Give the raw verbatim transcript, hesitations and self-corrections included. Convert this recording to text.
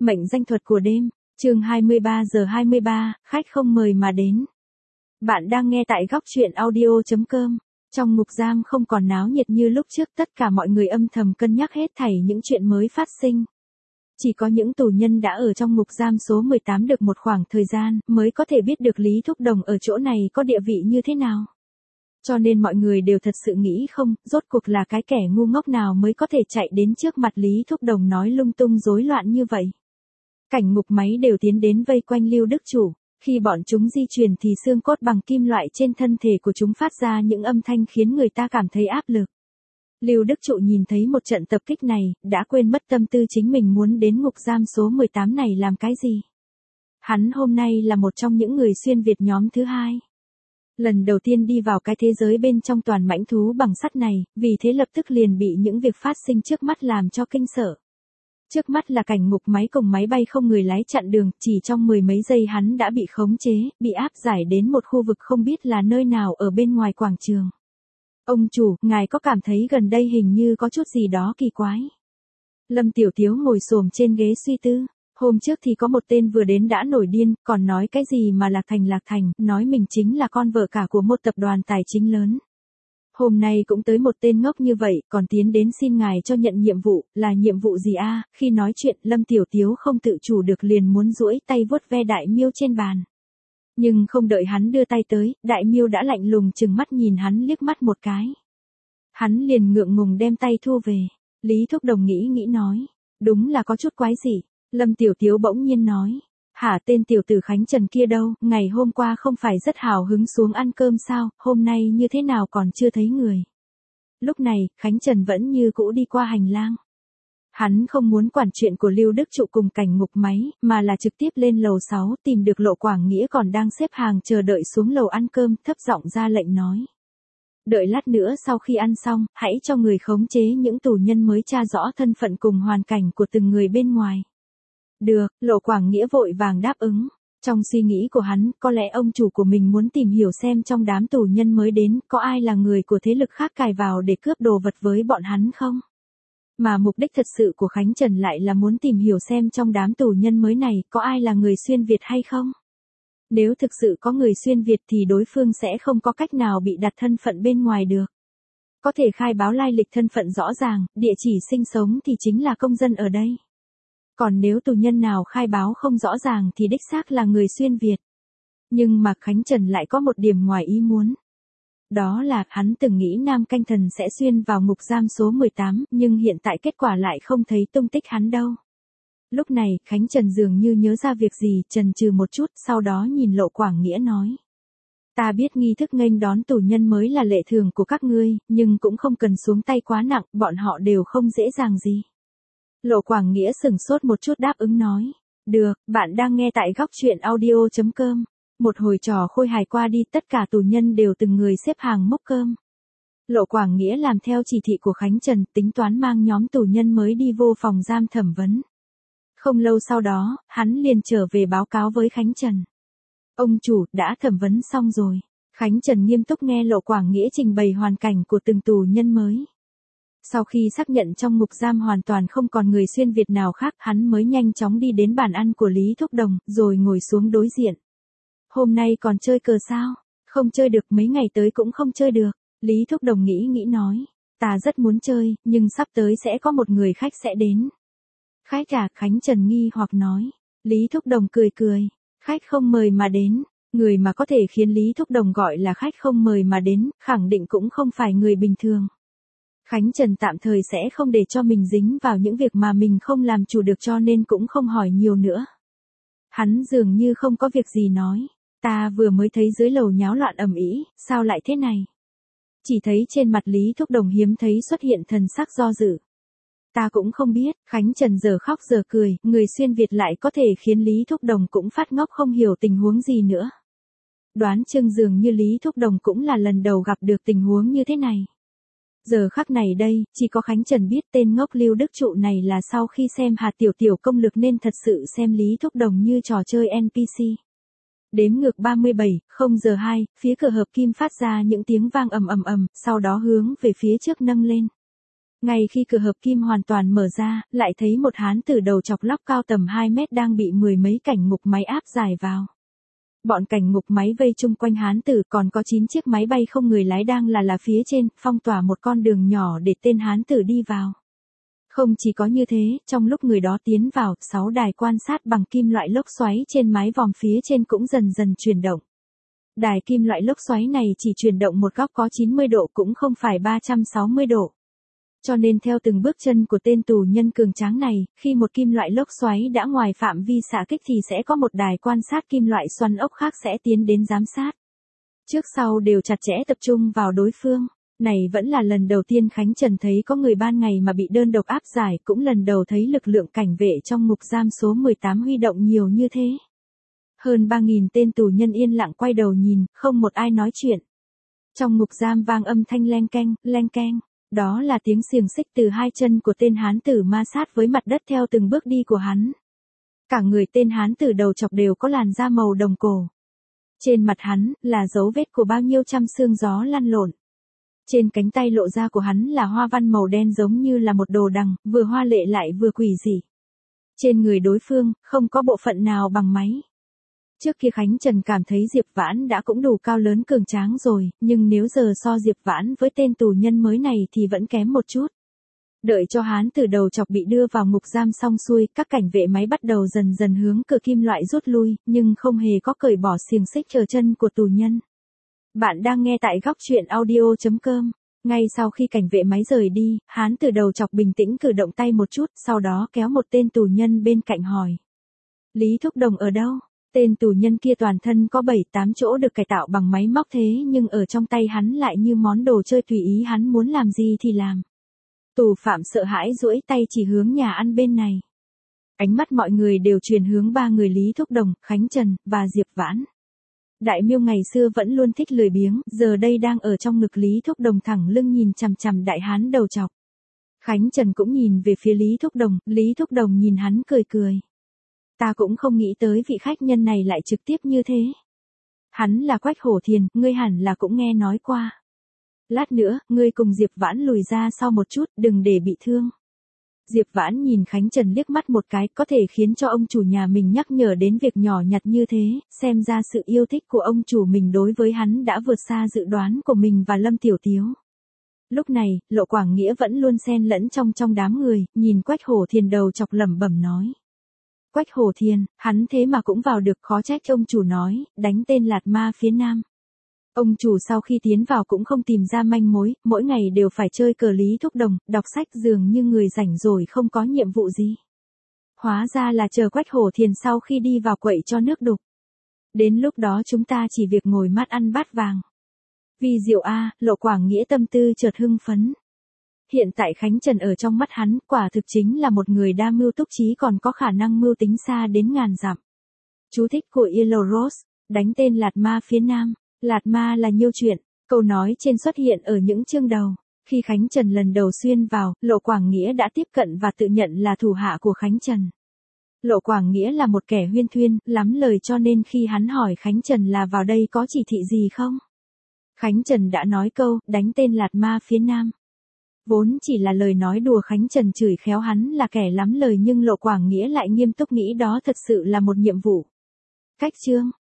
Mệnh danh thuật của đêm, chương hai mươi ba giờ hai mươi ba, khách không mời mà đến. Bạn đang nghe tại góc truyện audio chấm com. Trong ngục giam không còn náo nhiệt như lúc trước, tất cả mọi người âm thầm cân nhắc hết thảy những chuyện mới phát sinh. Chỉ có những tù nhân đã ở trong ngục giam số mười tám được một khoảng thời gian mới có thể biết được Lý Thúc Đồng ở chỗ này có địa vị như thế nào. Cho nên mọi người đều thật sự nghĩ không, rốt cuộc là cái kẻ ngu ngốc nào mới có thể chạy đến trước mặt Lý Thúc Đồng nói lung tung rối loạn như vậy. Cảnh ngục máy đều tiến đến vây quanh Lưu Đức Chủ, khi bọn chúng di chuyển thì xương cốt bằng kim loại trên thân thể của chúng phát ra những âm thanh khiến người ta cảm thấy áp lực. Lưu Đức Trụ nhìn thấy một trận tập kích này, đã quên mất tâm tư chính mình muốn đến ngục giam số mười tám này làm cái gì. Hắn hôm nay là một trong những người xuyên Việt nhóm thứ hai. Lần đầu tiên đi vào cái thế giới bên trong toàn mãnh thú bằng sắt này, vì thế lập tức liền bị những việc phát sinh trước mắt làm cho kinh sợ. Trước mắt là cảnh ngục máy cùng máy bay không người lái chặn đường, chỉ trong mười mấy giây hắn đã bị khống chế, bị áp giải đến một khu vực không biết là nơi nào ở bên ngoài quảng trường. Ông chủ, ngài có cảm thấy gần đây hình như có chút gì đó kỳ quái? Lâm Tiểu Tiếu ngồi xổm trên ghế suy tư. Hôm trước thì có một tên vừa đến đã nổi điên, còn nói cái gì mà Lạc Thành Lạc Thành, nói mình chính là con vợ cả của một tập đoàn tài chính lớn. Hôm nay cũng tới một tên ngốc như vậy, còn tiến đến xin ngài cho nhận nhiệm vụ, là nhiệm vụ gì a? Khi nói chuyện, Lâm Tiểu Tiếu không tự chủ được liền muốn duỗi tay vuốt ve đại miêu trên bàn. Nhưng không đợi hắn đưa tay tới, đại miêu đã lạnh lùng chừng mắt nhìn hắn liếc mắt một cái. Hắn liền ngượng ngùng đem tay thu về. Lý Thúc Đồng nghĩ nghĩ nói, đúng là có chút quái dị. Lâm Tiểu Tiếu bỗng nhiên nói, hả, tên tiểu tử Khánh Trần kia đâu, ngày hôm qua không phải rất hào hứng xuống ăn cơm sao, hôm nay như thế nào còn chưa thấy người. Lúc này, Khánh Trần vẫn như cũ đi qua hành lang. Hắn không muốn quản chuyện của Lưu Đức Trụ cùng cảnh ngục máy, mà là trực tiếp lên lầu sáu tìm được Lộ Quảng Nghĩa còn đang xếp hàng chờ đợi xuống lầu ăn cơm, thấp giọng ra lệnh nói. Đợi lát nữa sau khi ăn xong, hãy cho người khống chế những tù nhân mới tra rõ thân phận cùng hoàn cảnh của từng người bên ngoài. Được, Lộ Quảng Nghĩa vội vàng đáp ứng. Trong suy nghĩ của hắn, có lẽ ông chủ của mình muốn tìm hiểu xem trong đám tù nhân mới đến, có ai là người của thế lực khác cài vào để cướp đồ vật với bọn hắn không? Mà mục đích thật sự của Khánh Trần lại là muốn tìm hiểu xem trong đám tù nhân mới này, có ai là người xuyên Việt hay không? Nếu thực sự có người xuyên Việt thì đối phương sẽ không có cách nào bị đặt thân phận bên ngoài được. Có thể khai báo lai lịch thân phận rõ ràng, địa chỉ sinh sống thì chính là công dân ở đây. Còn nếu tù nhân nào khai báo không rõ ràng thì đích xác là người xuyên Việt. Nhưng mà Khánh Trần lại có một điểm ngoài ý muốn. Đó là hắn từng nghĩ Nam Canh Thần sẽ xuyên vào ngục giam số mười tám, nhưng hiện tại kết quả lại không thấy tung tích hắn đâu. Lúc này, Khánh Trần dường như nhớ ra việc gì, chần chừ một chút, sau đó nhìn Lộ Quảng Nghĩa nói. Ta biết nghi thức nghênh đón tù nhân mới là lệ thường của các ngươi, nhưng cũng không cần xuống tay quá nặng, bọn họ đều không dễ dàng gì. Lộ Quảng Nghĩa sửng sốt một chút đáp ứng nói. Được, bạn đang nghe tại góc truyện audio chấm com. Một hồi trò khôi hài qua đi, tất cả tù nhân đều từng người xếp hàng múc cơm. Lộ Quảng Nghĩa làm theo chỉ thị của Khánh Trần, tính toán mang nhóm tù nhân mới đi vô phòng giam thẩm vấn. Không lâu sau đó, hắn liền trở về báo cáo với Khánh Trần. Ông chủ, đã thẩm vấn xong rồi. Khánh Trần nghiêm túc nghe Lộ Quảng Nghĩa trình bày hoàn cảnh của từng tù nhân mới. Sau khi xác nhận trong ngục giam hoàn toàn không còn người xuyên Việt nào khác, hắn mới nhanh chóng đi đến bàn ăn của Lý Thúc Đồng, rồi ngồi xuống đối diện. Hôm nay còn chơi cờ sao? Không chơi được, mấy ngày tới cũng không chơi được. Lý Thúc Đồng nghĩ nghĩ nói. Ta rất muốn chơi, nhưng sắp tới sẽ có một người khách sẽ đến. Khách à? Khánh Trần nghi hoặc nói. Lý Thúc Đồng cười cười. Khách không mời mà đến. Người mà có thể khiến Lý Thúc Đồng gọi là khách không mời mà đến, khẳng định cũng không phải người bình thường. Khánh Trần tạm thời sẽ không để cho mình dính vào những việc mà mình không làm chủ được, cho nên cũng không hỏi nhiều nữa. Hắn dường như không có việc gì nói. Ta vừa mới thấy dưới lầu nháo loạn ầm ĩ, sao lại thế này? Chỉ thấy trên mặt Lý Thúc Đồng hiếm thấy xuất hiện thần sắc do dự. Ta cũng không biết. Khánh Trần giờ khóc giờ cười, người xuyên Việt lại có thể khiến Lý Thúc Đồng cũng phát ngốc không hiểu tình huống gì nữa. Đoán chừng dường như Lý Thúc Đồng cũng là lần đầu gặp được tình huống như thế này. Giờ khắc này đây, chỉ có Khánh Trần biết tên ngốc Lưu Đức Trụ này là sau khi xem Hà Tiểu Tiểu công lực nên thật sự xem Lý Thúc Đồng như trò chơi en pê xê. Đếm ngược ba mươi bảy, không giờ hai, phía cửa hợp kim phát ra những tiếng vang ầm ầm ầm, sau đó hướng về phía trước nâng lên. Ngay khi cửa hợp kim hoàn toàn mở ra, lại thấy một hán tử đầu chọc lóc cao tầm hai mét đang bị mười mấy cảnh ngục máy áp giải vào. Bọn cảnh ngục máy vây chung quanh hán tử, còn có chín chiếc máy bay không người lái đang là là phía trên, phong tỏa một con đường nhỏ để tên hán tử đi vào. Không chỉ có như thế, trong lúc người đó tiến vào, sáu đài quan sát bằng kim loại lốc xoáy trên mái vòm phía trên cũng dần dần chuyển động. Đài kim loại lốc xoáy này chỉ chuyển động một góc có chín mươi độ, cũng không phải ba trăm sáu mươi độ. Cho nên theo từng bước chân của tên tù nhân cường tráng này, khi một kim loại lốc xoáy đã ngoài phạm vi xạ kích thì sẽ có một đài quan sát kim loại xoắn ốc khác sẽ tiến đến giám sát. Trước sau đều chặt chẽ tập trung vào đối phương. Này vẫn là lần đầu tiên Khánh Trần thấy có người ban ngày mà bị đơn độc áp giải, cũng lần đầu thấy lực lượng cảnh vệ trong ngục giam số mười tám huy động nhiều như thế. Hơn ba nghìn tên tù nhân yên lặng quay đầu nhìn, không một ai nói chuyện. Trong ngục giam vang âm thanh leng keng, leng keng. Đó là tiếng xiềng xích từ hai chân của tên hán tử ma sát với mặt đất theo từng bước đi của hắn. Cả người tên hán tử đầu chọc đều có làn da màu đồng cổ. Trên mặt hắn là dấu vết của bao nhiêu trăm xương gió lăn lộn. Trên cánh tay lộ ra của hắn là hoa văn màu đen giống như là một đồ đằng, vừa hoa lệ lại vừa quỷ dị. Trên người đối phương, không có bộ phận nào bằng máy. Trước kia Khánh Trần cảm thấy Diệp Vãn đã cũng đủ cao lớn cường tráng rồi, nhưng nếu giờ so Diệp Vãn với tên tù nhân mới này thì vẫn kém một chút. Đợi cho hán tử đầu chọc bị đưa vào ngục giam xong xuôi, các cảnh vệ máy bắt đầu dần dần hướng cửa kim loại rút lui, nhưng không hề có cởi bỏ xiềng xích ở chân của tù nhân. Bạn đang nghe tại góc truyện audio chấm com. Ngay sau khi cảnh vệ máy rời đi, hán tử đầu chọc bình tĩnh cử động tay một chút, sau đó kéo một tên tù nhân bên cạnh hỏi. Lý Thúc Đồng ở đâu? Tên tù nhân kia toàn thân có bảy tám chỗ được cải tạo bằng máy móc thế nhưng ở trong tay hắn lại như món đồ chơi tùy ý hắn muốn làm gì thì làm. Tù phạm sợ hãi duỗi tay chỉ hướng nhà ăn bên này. Ánh mắt mọi người đều truyền hướng ba người Lý Thúc Đồng, Khánh Trần, và Diệp Vãn. Đại Miêu ngày xưa vẫn luôn thích lười biếng, giờ đây đang ở trong ngực Lý Thúc Đồng thẳng lưng nhìn chằm chằm đại hán đầu chọc. Khánh Trần cũng nhìn về phía Lý Thúc Đồng, Lý Thúc Đồng nhìn hắn cười cười. Ta cũng không nghĩ tới vị khách nhân này lại trực tiếp như thế. Hắn là Quách Hổ Thiền, ngươi hẳn là cũng nghe nói qua. Lát nữa, ngươi cùng Diệp Vãn lùi ra sau một chút, đừng để bị thương. Diệp Vãn nhìn Khánh Trần liếc mắt một cái, có thể khiến cho ông chủ nhà mình nhắc nhở đến việc nhỏ nhặt như thế, xem ra sự yêu thích của ông chủ mình đối với hắn đã vượt xa dự đoán của mình và Lâm Tiểu Tiếu. Lúc này, Lộ Quảng Nghĩa vẫn luôn xen lẫn trong trong đám người, nhìn Quách Hổ Thiền đầu chọc lẩm bẩm nói. Quách Hổ Thiền, hắn thế mà cũng vào được, khó trách ông chủ nói, đánh tên Lạt Ma phía Nam. Ông chủ sau khi tiến vào cũng không tìm ra manh mối, mỗi ngày đều phải chơi cờ Lý Thúc Đồng, đọc sách dường như người rảnh rồi không có nhiệm vụ gì. Hóa ra là chờ Quách Hổ Thiền sau khi đi vào quậy cho nước đục. Đến lúc đó chúng ta chỉ việc ngồi mắt ăn bát vàng. Vì diệu a, Lộ Quảng Nghĩa tâm tư chợt hưng phấn. Hiện tại Khánh Trần ở trong mắt hắn, quả thực chính là một người đa mưu túc trí còn có khả năng mưu tính xa đến ngàn dặm. Chú thích của Yellow Rose, đánh tên Lạt Ma phía Nam. Lạt Ma là nhiêu chuyện, câu nói trên xuất hiện ở những chương đầu. Khi Khánh Trần lần đầu xuyên vào, Lộ Quảng Nghĩa đã tiếp cận và tự nhận là thủ hạ của Khánh Trần. Lộ Quảng Nghĩa là một kẻ huyên thuyên, lắm lời cho nên khi hắn hỏi Khánh Trần là vào đây có chỉ thị gì không? Khánh Trần đã nói câu, đánh tên Lạt Ma phía Nam. Vốn chỉ là lời nói đùa, Khánh Trần chửi khéo hắn là kẻ lắm lời nhưng Lộ Quảng Nghĩa lại nghiêm túc nghĩ đó thật sự là một nhiệm vụ. Cách chương,